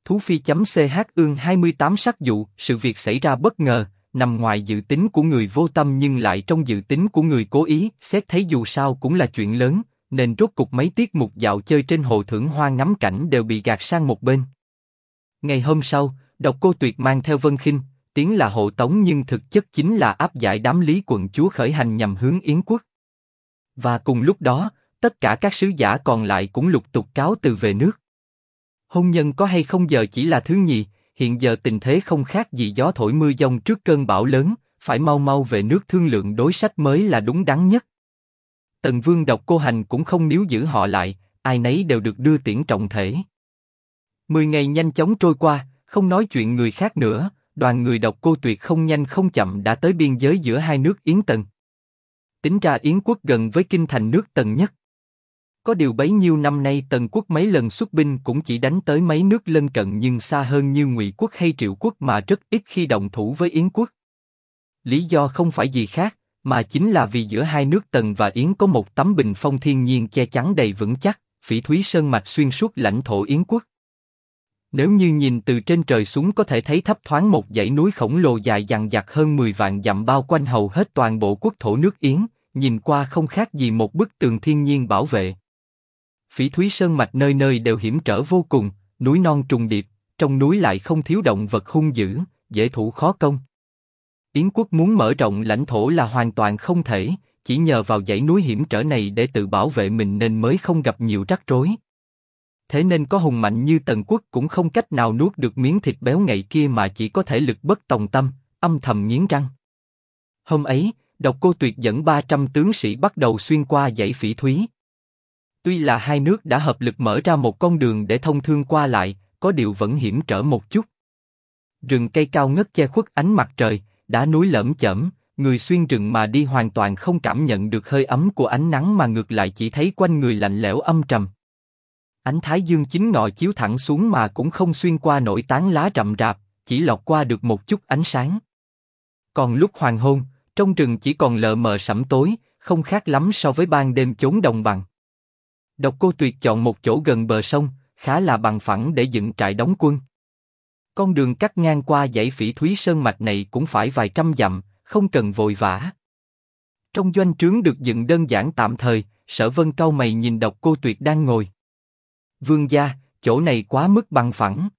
Thú Phi.ch ương 28 sắc dụ, sự việc xảy ra bất ngờ, nằm ngoài dự tính của người vô tâm nhưng lại trong dự tính của người cố ý, xét thấy dù sao cũng là chuyện lớn, nên rốt cục mấy tiết mục dạo chơi trên hồ Thưởng Hoa ngắm cảnh đều bị gạt sang một bên. Ngày hôm sau, Độc Cô Tuyệt mang theo Vân Khinh, tiếng là hộ tống nhưng thực chất chính là áp giải đám Lý quận chúa khởi hành nhằm hướng Yến quốc. Và cùng lúc đó, tất cả các sứ giả còn lại cũng lục tục cáo từ về nước. Hôn nhân có hay không giờ chỉ là thứ nhì, hiện giờ tình thế không khác gì gió thổi mưa giông trước cơn bão lớn, phải mau mau về nước thương lượng đối sách mới là đúng đắn nhất. Tần Vương Độc Cô Hành cũng không níu giữ họ lại, ai nấy đều được đưa tiễn trọng thể. 10 ngày nhanh chóng trôi qua, không nói chuyện người khác nữa, đoàn người Độc Cô Tuyệt không nhanh không chậm đã tới biên giới giữa hai nước Yến Tần. Tính ra Yến quốc gần với kinh thành nước Tần nhất. Có điều bấy nhiêu năm nay Tần quốc mấy lần xuất binh cũng chỉ đánh tới mấy nước lân cận nhưng xa hơn như Ngụy quốc hay Triệu quốc mà rất ít khi động thủ với Yến quốc. Lý do không phải gì khác, mà chính là vì giữa hai nước Tần và Yến có một tấm bình phong thiên nhiên che chắn đầy vững chắc, Phỉ Thúy Sơn mạch xuyên suốt lãnh thổ Yến quốc. Nếu như nhìn từ trên trời xuống có thể thấy thấp thoáng một dãy núi khổng lồ dài dằng dặc hơn 10 vạn dặm bao quanh hầu hết toàn bộ quốc thổ nước Yến, nhìn qua không khác gì một bức tường thiên nhiên bảo vệ. Phỉ Thúy Sơn mạch nơi nơi đều hiểm trở vô cùng, núi non trùng điệp, trong núi lại không thiếu động vật hung dữ, dễ thủ khó công. Yến quốc muốn mở rộng lãnh thổ là hoàn toàn không thể, chỉ nhờ vào dãy núi hiểm trở này để tự bảo vệ mình nên mới không gặp nhiều rắc rối. Thế nên có hùng mạnh như Tần quốc cũng không cách nào nuốt được miếng thịt béo ngậy kia mà chỉ có thể lực bất tòng tâm, âm thầm nghiến răng. Hôm ấy, Độc Cô Tuyệt dẫn 300 tướng sĩ bắt đầu xuyên qua dãy Phỉ Thúy. Tuy là hai nước đã hợp lực mở ra một con đường để thông thương qua lại, có điều vẫn hiểm trở một chút. Rừng cây cao ngất che khuất ánh mặt trời, đá núi lởm chởm, người xuyên rừng mà đi hoàn toàn không cảm nhận được hơi ấm của ánh nắng mà ngược lại chỉ thấy quanh người lạnh lẽo âm trầm. Ánh thái dương chính ngọ chiếu thẳng xuống mà cũng không xuyên qua nổi tán lá rậm rạp, chỉ lọt qua được một chút ánh sáng. Còn lúc hoàng hôn, trong rừng chỉ còn lờ mờ sẫm tối, không khác lắm so với ban đêm chốn đồng bằng. Độc Cô Tuyệt chọn một chỗ gần bờ sông, khá là bằng phẳng để dựng trại đóng quân. Con đường cắt ngang qua dãy Phỉ Thúy Sơn mạch này cũng phải vài trăm dặm, không cần vội vã. Trong doanh trướng được dựng đơn giản tạm thời, Sở Vân cau mày nhìn Độc Cô Tuyệt đang ngồi. Vương gia, chỗ này quá mức bằng phẳng.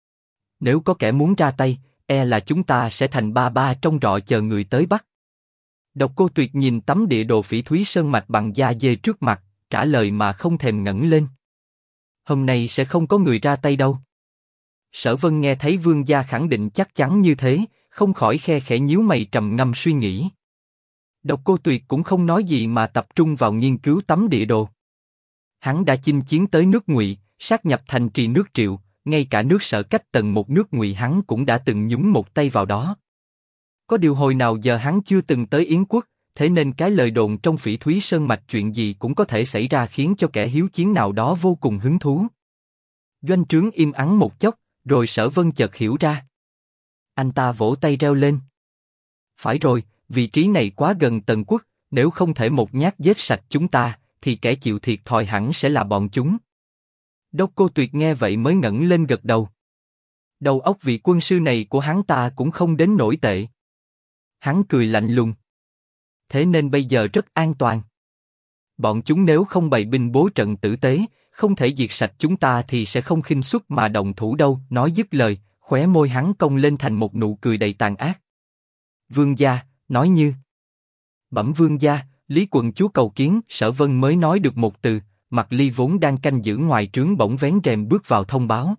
Nếu có kẻ muốn ra tay, e là chúng ta sẽ thành ba ba trong rọ chờ người tới bắt. Độc Cô Tuyệt nhìn tấm địa đồ Phỉ Thúy Sơn mạch bằng da dê trước mặt, trả lời mà không thèm ngẩng lên. Hôm nay sẽ không có người ra tay đâu. Sở Vân nghe thấy vương gia khẳng định chắc chắn như thế, không khỏi khe khẽ nhíu mày trầm ngâm suy nghĩ. Độc Cô Tuyệt cũng không nói gì mà tập trung vào nghiên cứu tấm địa đồ. Hắn đã chinh chiến tới nước Ngụy, sát nhập thành trì nước Triệu, ngay cả nước Sở cách Tần một nước Ngụy hắn cũng đã từng nhúng một tay vào đó. Có điều hồi nào giờ hắn chưa từng tới Yến quốc, thế nên cái lời đồn trong Phỉ Thúy Sơn mạch chuyện gì cũng có thể xảy ra khiến cho kẻ hiếu chiến nào đó vô cùng hứng thú. Doanh trướng im ắng một chốc, rồi Sở Vân chợt hiểu ra. Anh ta vỗ tay reo lên. Phải rồi, vị trí này quá gần Tần quốc, nếu không thể một nhát giết sạch chúng ta, thì kẻ chịu thiệt thòi hẳn sẽ là bọn chúng. Độc Cô Tuyệt nghe vậy mới ngẩng lên gật đầu. Đầu óc vị quân sư này của hắn ta cũng không đến nổi tệ. Hắn cười lạnh lùng. Thế nên bây giờ rất an toàn. Bọn chúng nếu không bày binh bố trận tử tế, không thể diệt sạch chúng ta thì sẽ không khinh suất mà động thủ đâu. Nói dứt lời, khóe môi hắn cong lên thành một nụ cười đầy tàn ác. Vương gia, nói như. Bẩm vương gia, Lý quận chúa cầu kiến. Sở Vân mới nói được một từ, Mặc Ly vốn đang canh giữ ngoài trướng bỗng vén rèm bước vào thông báo.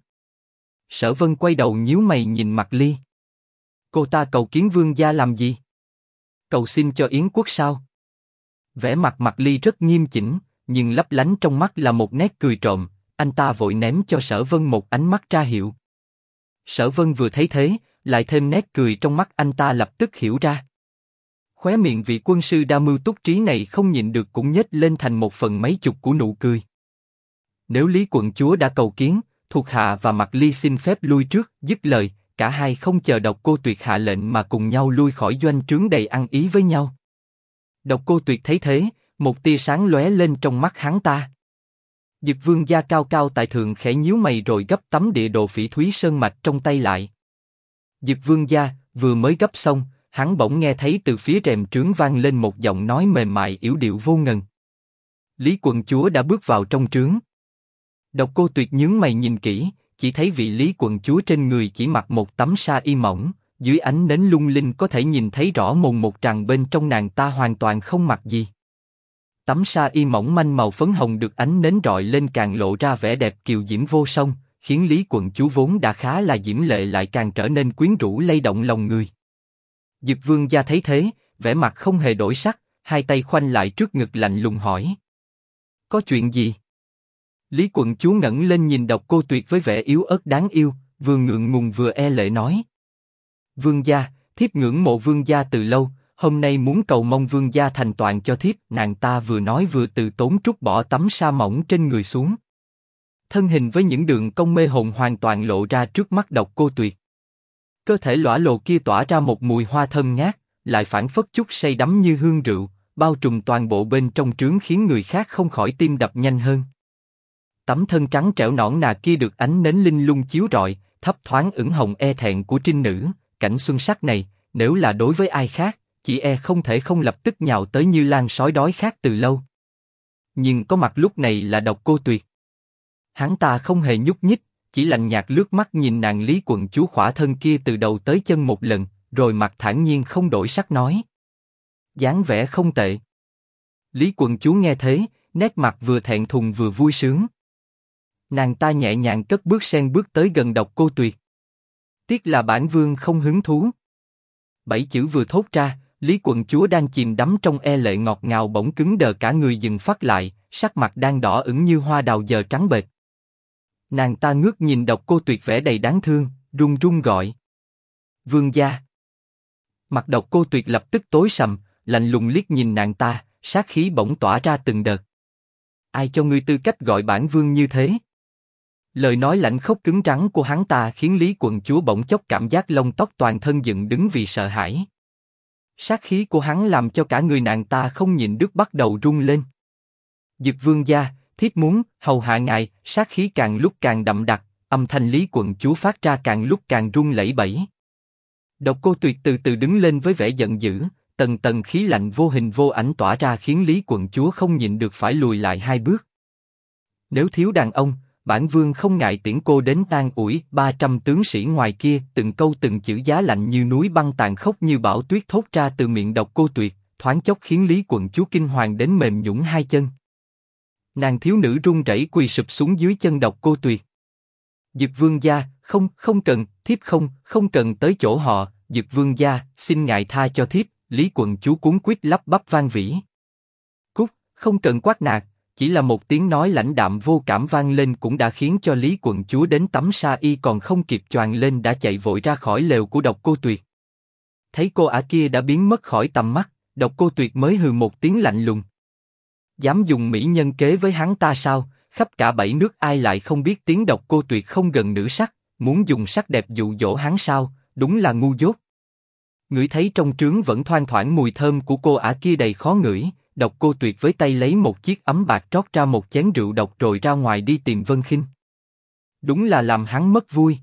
Sở Vân quay đầu nhíu mày nhìn Mặc Ly. Cô ta cầu kiến vương gia làm gì? Cầu xin cho Yến quốc sao? Vẻ mặt Mặc Ly rất nghiêm chỉnh, nhưng lấp lánh trong mắt là một nét cười trộm. Anh ta vội ném cho Sở Vân một ánh mắt ra hiệu. Sở Vân vừa thấy thế, lại thêm nét cười trong mắt anh ta lập tức hiểu ra. Khóe miệng vị quân sư đa mưu túc trí này không nhịn được cũng nhếch lên thành một phần mấy chục của nụ cười. Nếu Lý quận chúa đã cầu kiến, thuộc hạ và Mặc Ly xin phép lui trước. Dứt lời, cả hai không chờ Độc Cô Tuyệt hạ lệnh mà cùng nhau lui khỏi doanh trướng đầy ăn ý với nhau. Độc Cô Tuyệt thấy thế, một tia sáng lóe lên trong mắt hắn ta. Dực Vương gia cao cao tại thượng khẽ nhíu mày rồi gấp tấm địa đồ Phỉ Thúy Sơn Mạch trong tay lại. Dực Vương gia vừa mới gấp xong, hắn bỗng nghe thấy từ phía rèm trướng vang lên một giọng nói mềm mại yểu điệu vô ngần. Lý quận chúa đã bước vào trong trướng. Độc Cô Tuyệt nhướng mày nhìn kỹ, chỉ thấy vị Lý quận chúa trên người chỉ mặc một tấm sa y mỏng, dưới ánh nến lung linh có thể nhìn thấy rõ mồn một rằng bên trong nàng ta hoàn toàn không mặc gì. Tấm sa y mỏng manh màu phấn hồng được ánh nến rọi lên càng lộ ra vẻ đẹp kiều diễm vô song, khiến Lý quận chúa vốn đã khá là diễm lệ lại càng trở nên quyến rũ lay động lòng người. Dực Vương gia thấy thế, vẻ mặt không hề đổi sắc, hai tay khoanh lại trước ngực lạnh lùng hỏi: có chuyện gì? Lý quận chúa ngẩng lên nhìn Độc Cô Tuyệt với vẻ yếu ớt đáng yêu, vừa ngượng ngùng vừa e lệ nói: Vương gia, thiếp ngưỡng mộ vương gia từ lâu, hôm nay muốn cầu mong vương gia thành toàn cho thiếp. Nàng ta vừa nói vừa từ tốn trút bỏ tấm sa mỏng trên người xuống. Thân hình với những đường cong mê hồn hoàn toàn lộ ra trước mắt Độc Cô Tuyệt. Cơ thể lõa lồ kia tỏa ra một mùi hoa thơm ngát, lại phảng phất chút say đắm như hương rượu, bao trùm toàn bộ bên trong trướng khiến người khác không khỏi tim đập nhanh hơn. Tấm thân trắng trẻo nõn nà kia được ánh nến linh lung chiếu rọi, thấp thoáng ửng hồng e thẹn của trinh nữ. Cảnh xuân sắc này, nếu là đối với ai khác, chỉ e không thể không lập tức nhào tới như lang sói đói khát từ lâu. Nhưng có mặt lúc này là Độc Cô Tuyệt. Hắn ta không hề nhúc nhích, chỉ lạnh nhạt lướt mắt nhìn nàng Lý quận chúa khỏa thân kia từ đầu tới chân một lần, rồi mặt thản nhiên không đổi sắc nói: dáng vẻ không tệ. Lý quận chúa nghe thế, nét mặt vừa thẹn thùng vừa vui sướng. Nàng ta nhẹ nhàng cất bước sen bước tới gần Độc Cô Tuyệt. Tiếc là bản vương không hứng thú. 7 chữ vừa thốt ra, Lý quận chúa đang chìm đắm trong e lệ ngọt ngào bỗng cứng đờ cả người dừng phát lại, sắc mặt đang đỏ ửng như hoa đào giờ trắng bệch. Nàng ta ngước nhìn Độc Cô Tuyệt vẻ đầy đáng thương, run run gọi: vương gia. Mặt Độc Cô Tuyệt lập tức tối sầm, lạnh lùng liếc nhìn nàng ta, sát khí bỗng tỏa ra từng đợt. Ai cho ngươi tư cách gọi bản vương như thế? Lời nói lạnh khốc cứng rắn của hắn ta khiến Lý quận chúa bỗng chốc cảm giác lông tóc toàn thân dựng đứng vì sợ hãi. Sát khí của hắn làm cho cả người nàng ta không nhịn được bắt đầu run lên. Dực vương gia, thiếp muốn hầu hạ ngài. Sát khí càng lúc càng đậm đặc, âm thanh Lý quận chúa phát ra càng lúc càng run lẩy bẩy. Độc Cô Tuyệt từ từ đứng lên với vẻ giận dữ, tầng tầng khí lạnh vô hình vô ảnh tỏa ra khiến Lý quận chúa không nhịn được phải lùi lại 2 bước. Nếu thiếu đàn ông, bản vương không ngại tiễn cô đến an ủi 300 tướng sĩ ngoài kia. Từng câu từng chữ giá lạnh như núi băng tàn khốc như bão tuyết thốt ra từ miệng Độc Cô Tuyệt, thoáng chốc khiến Lý quận chúa kinh hoàng đến mềm nhũn 2 chân. Nàng thiếu nữ run rẩy quỳ sụp xuống dưới chân Độc Cô Tuyệt. Dực vương gia, không cần, thiếp không cần tới chỗ họ. Dực vương gia, xin ngài tha cho thiếp. Lý quận chúa cuống quýt lắp bắp van vỉ. Cút, không cần quát nạt. Chỉ là một tiếng nói lãnh đạm vô cảm vang lên cũng đã khiến cho Lý quận chúa đến tấm sa y còn không kịp choàng lên đã chạy vội ra khỏi lều của Độc Cô Tuyệt. Thấy cô ả kia đã biến mất khỏi tầm mắt, Độc Cô Tuyệt mới hừ một tiếng lạnh lùng. Dám dùng mỹ nhân kế với hắn ta sao? Khắp cả 7 nước ai lại không biết tiếng Độc Cô Tuyệt không gần nữ sắc, muốn dùng sắc đẹp dụ dỗ hắn sao? Đúng là ngu dốt. Ngửi thấy trong trướng vẫn thoang thoảng mùi thơm của cô ả kia đầy khó ngửi. Độc Cô Tuyệt với tay lấy một chiếc ấm bạc trót ra một chén rượu độc rồi ra ngoài đi tìm Vân Khinh. Đúng là làm hắn mất vui.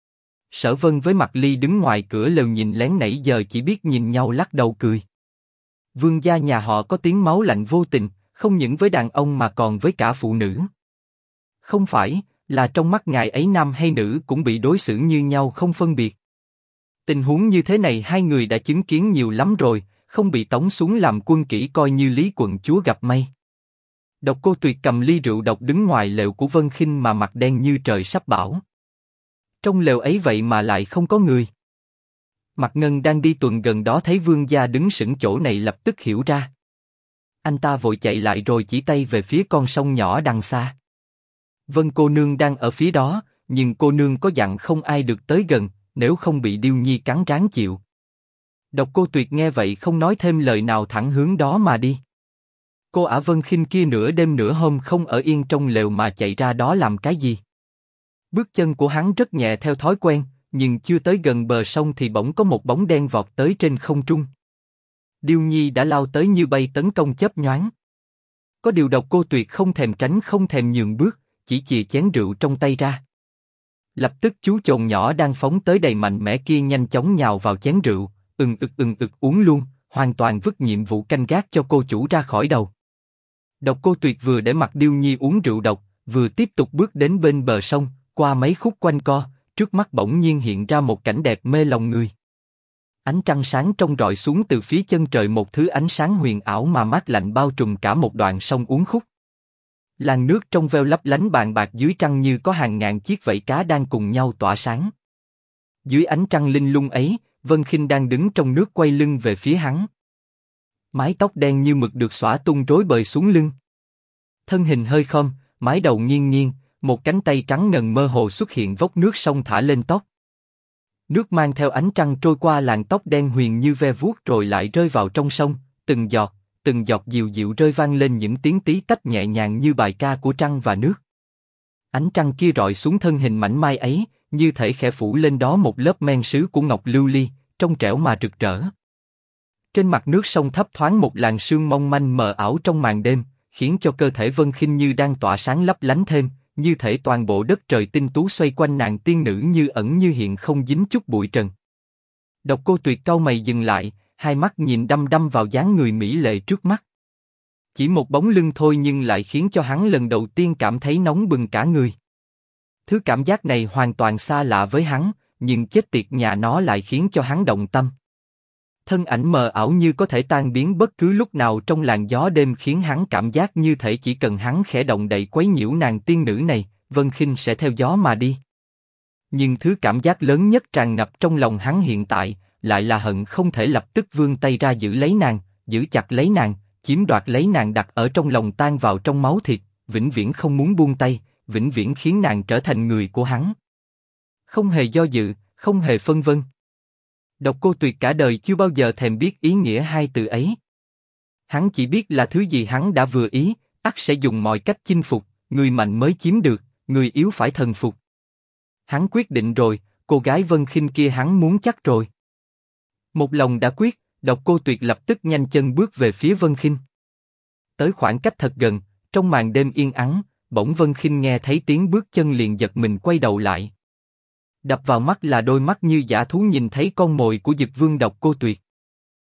Sở Vân với Mạc Ly đứng ngoài cửa lều nhìn lén nãy giờ chỉ biết nhìn nhau lắc đầu cười. Vương gia nhà họ có tiếng máu lạnh vô tình, không những với đàn ông mà còn với cả phụ nữ. Không phải, là trong mắt ngài ấy nam hay nữ cũng bị đối xử như nhau không phân biệt. Tình huống như thế này hai người đã chứng kiến nhiều lắm rồi. Không bị tống xuống làm quân kỹ coi như Lý quận chúa gặp may. Độc Cô Tuyệt cầm ly rượu độc đứng ngoài lều của Vân Khinh mà mặt đen như trời sắp bão. Trong lều ấy vậy mà lại không có người. Mạc Ngân đang đi tuần gần đó thấy vương gia đứng sững chỗ này lập tức hiểu ra. Anh ta vội chạy lại rồi chỉ tay về phía con sông nhỏ đằng xa. Vân cô nương đang ở phía đó, nhưng cô nương có dặn không ai được tới gần, nếu không bị Điêu Nhi cắn ráng chịu. Độc Cô Tuyệt nghe vậy không nói thêm lời nào thẳng hướng đó mà đi. Cô ả Vân Khinh kia nửa đêm nửa hôm không ở yên trong lều mà chạy ra đó làm cái gì? Bước chân của hắn rất nhẹ theo thói quen, nhưng chưa tới gần bờ sông thì bỗng có một bóng đen vọt tới trên không trung. Điêu Nhi đã lao tới như bay tấn công chớp nhoáng. Có điều Độc Cô Tuyệt không thèm tránh không thèm nhường bước, chỉ chìa chén rượu trong tay ra. Lập tức chú chồn nhỏ đang phóng tới đầy mạnh mẽ kia nhanh chóng nhào vào chén rượu, ừng ực uống luôn, hoàn toàn vứt nhiệm vụ canh gác cho cô chủ ra khỏi đầu. Độc Cô Tuyệt vừa để mặc Điêu Nhi uống rượu độc, vừa tiếp tục bước đến bên bờ sông, qua mấy khúc quanh co, trước mắt bỗng nhiên hiện ra một cảnh đẹp mê lòng người. Ánh trăng sáng trong rọi xuống từ phía chân trời, một thứ ánh sáng huyền ảo mà mát lạnh bao trùm cả một đoạn sông uốn khúc. Làn nước trong veo lấp lánh bàn bạc dưới trăng như có hàng ngàn chiếc vảy cá đang cùng nhau tỏa sáng. Dưới ánh trăng linh lung ấy, Vân Khinh đang đứng trong nước quay lưng về phía hắn. Mái tóc đen như mực được xõa tung rối bời xuống lưng. Thân hình hơi khom, mái đầu nghiêng nghiêng, một cánh tay trắng ngần mơ hồ xuất hiện vốc nước sông thả lên tóc. Nước mang theo ánh trăng trôi qua làn tóc đen huyền như ve vuốt rồi lại rơi vào trong sông, từng giọt dịu dịu rơi vang lên những tiếng tí tách nhẹ nhàng như bài ca của trăng và nước. Ánh trăng kia rọi xuống thân hình mảnh mai ấy, như thể khẽ phủ lên đó một lớp men sứ của ngọc lưu ly, trong trẻo mà rực rỡ. Trên mặt nước sông thấp thoáng một làn sương mong manh mờ ảo trong màn đêm, khiến cho cơ thể Vân Khinh như đang tỏa sáng lấp lánh thêm, như thể toàn bộ đất trời tinh tú xoay quanh nàng tiên nữ như ẩn như hiện không dính chút bụi trần. Độc Cô Tuyệt cau mày dừng lại, hai mắt nhìn đăm đăm vào dáng người mỹ lệ trước mắt. Chỉ một bóng lưng thôi nhưng lại khiến cho hắn lần đầu tiên cảm thấy nóng bừng cả người. Thứ cảm giác này hoàn toàn xa lạ với hắn, nhưng chết tiệt nhà nó lại khiến cho hắn động tâm. Thân ảnh mờ ảo như có thể tan biến bất cứ lúc nào trong làn gió đêm khiến hắn cảm giác như thể chỉ cần hắn khẽ động đậy quấy nhiễu nàng tiên nữ này, Vân Khinh sẽ theo gió mà đi. Nhưng thứ cảm giác lớn nhất tràn ngập trong lòng hắn hiện tại, lại là hận không thể lập tức vươn tay ra giữ lấy nàng, giữ chặt lấy nàng, chiếm đoạt lấy nàng đặt ở trong lòng tan vào trong máu thịt, vĩnh viễn không muốn buông tay, vĩnh viễn khiến nàng trở thành người của hắn. Không hề do dự, không hề phân vân. Độc Cô Tuyệt cả đời chưa bao giờ thèm biết ý nghĩa hai từ ấy. Hắn chỉ biết là thứ gì hắn đã vừa ý, ắt sẽ dùng mọi cách chinh phục, người mạnh mới chiếm được, người yếu phải thần phục. Hắn quyết định rồi, cô gái Vân Khinh kia hắn muốn chắc rồi. Một lòng đã quyết, Độc Cô Tuyệt lập tức nhanh chân bước về phía Vân Khinh. Tới khoảng cách thật gần, trong màn đêm yên ắng, bỗng Vân Khinh nghe thấy tiếng bước chân liền giật mình quay đầu lại. Đập vào mắt là đôi mắt như dã thú nhìn thấy con mồi của Dực Vương Độc Cô Tuyệt.